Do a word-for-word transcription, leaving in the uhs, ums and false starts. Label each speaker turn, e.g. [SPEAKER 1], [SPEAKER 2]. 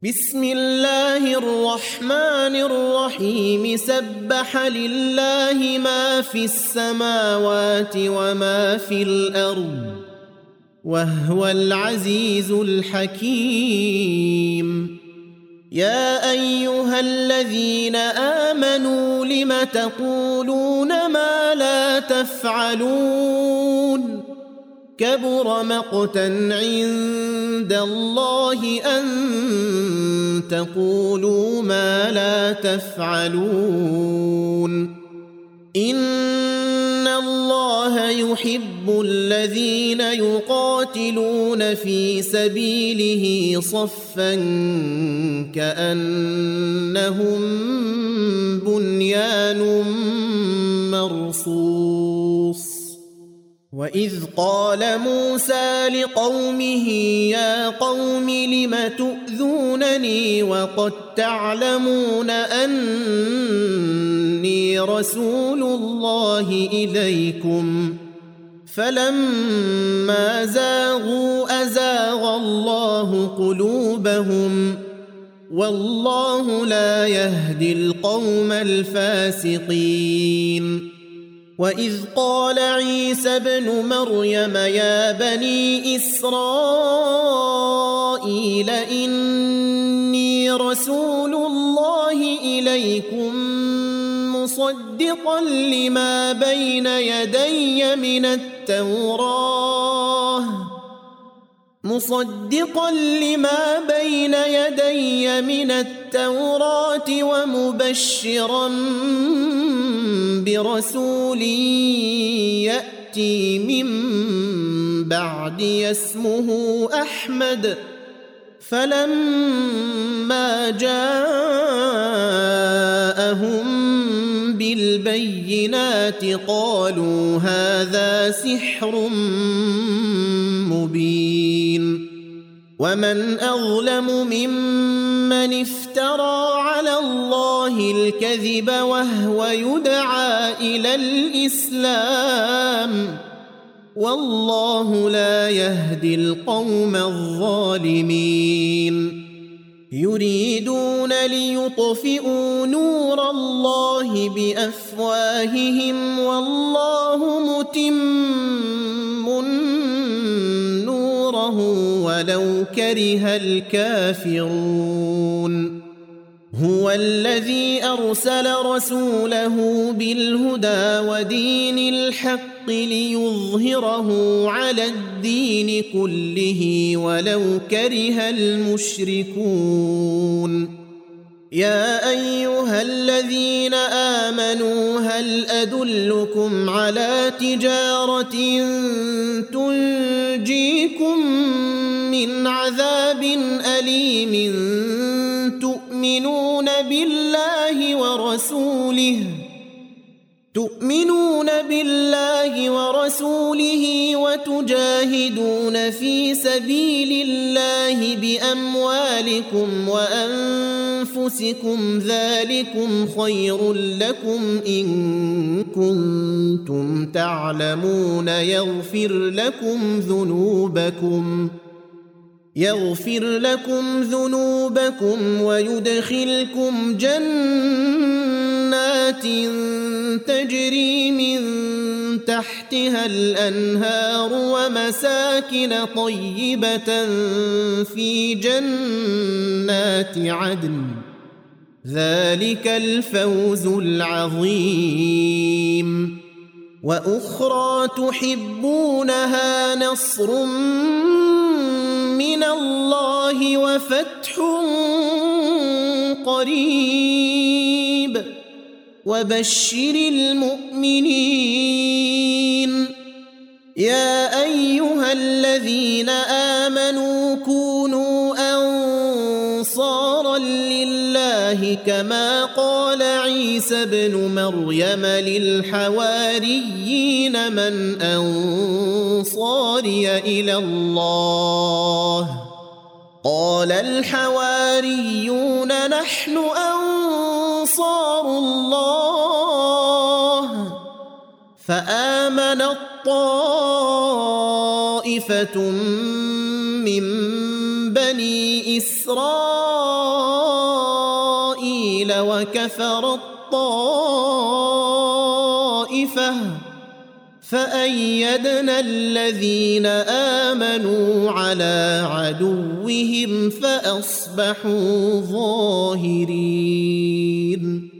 [SPEAKER 1] بسم الله الرحمن الرحيم سبح لله ما في السماوات وما في الأرض وهو العزيز الحكيم يا أيها الذين آمنوا لم تقولون ما لا تفعلون كبر مقتا عند الله أن تقولوا ما لا تفعلون إن الله يحب الذين يقاتلون في سبيله صفا كأنهم بنيان مرصوص وإذ قال موسى لقومه يا قوم لم تؤذونني وقد تعلمون أني رسول الله إليكم فلما زاغوا أزاغ الله قلوبهم والله لا يهدي القوم الفاسقين وإذ قال عيسى ابن مريم يا بني إسرائيل إني رسول الله إليكم مصدقا لما بين يدي من التوراة مصدقا لما بين يدي من التوراة ومبشرا برسول يأتي من بعدي اسمه أحمد فلما جاءهم بالبينات قالوا هذا سحر مبين ومن أظلم ممن افترى على الله الكذب وهو يدعى إلى الإسلام والله لا يهدي القوم الظالمين يريدون ليطفئوا نور الله بأفواههم والله متم نوره ولو كره الكافرون هو الذي أرسل رسوله بالهدى ودين الحق ليظهره على الدين كله ولو كره المشركون يا أيها الذين آمنوا هل أدلكم على تجارة تنجيكم من عذاب أليم تؤمنون بالله ورسوله تؤمنون بالله ورسوله وتجاهدون في سبيل الله بأموالكم وأنفسكم ذلكم خير لكم إن كنتم تعلمون يغفر لكم ذنوبكم يغفر لكم ذنوبكم ويدخلكم جنات تجري من تحتها الأنهار ومساكن طيبة في جنات عدن ذلك الفوز العظيم وأخرى تحبونها نصر من الله وفتح قريب وبشر المؤمنين يا أيها الذين آمنوا كونوا أنصارا لله كما قال عيسى ابن مريم للحواريين من أنصاري إلى الله قال الحواريون نحن أنصار الله فآمنت طائفة من بني إسرائيل وكفر الطائفة فأيدنا الذين آمنوا على عدوهم فأصبحوا ظاهرين.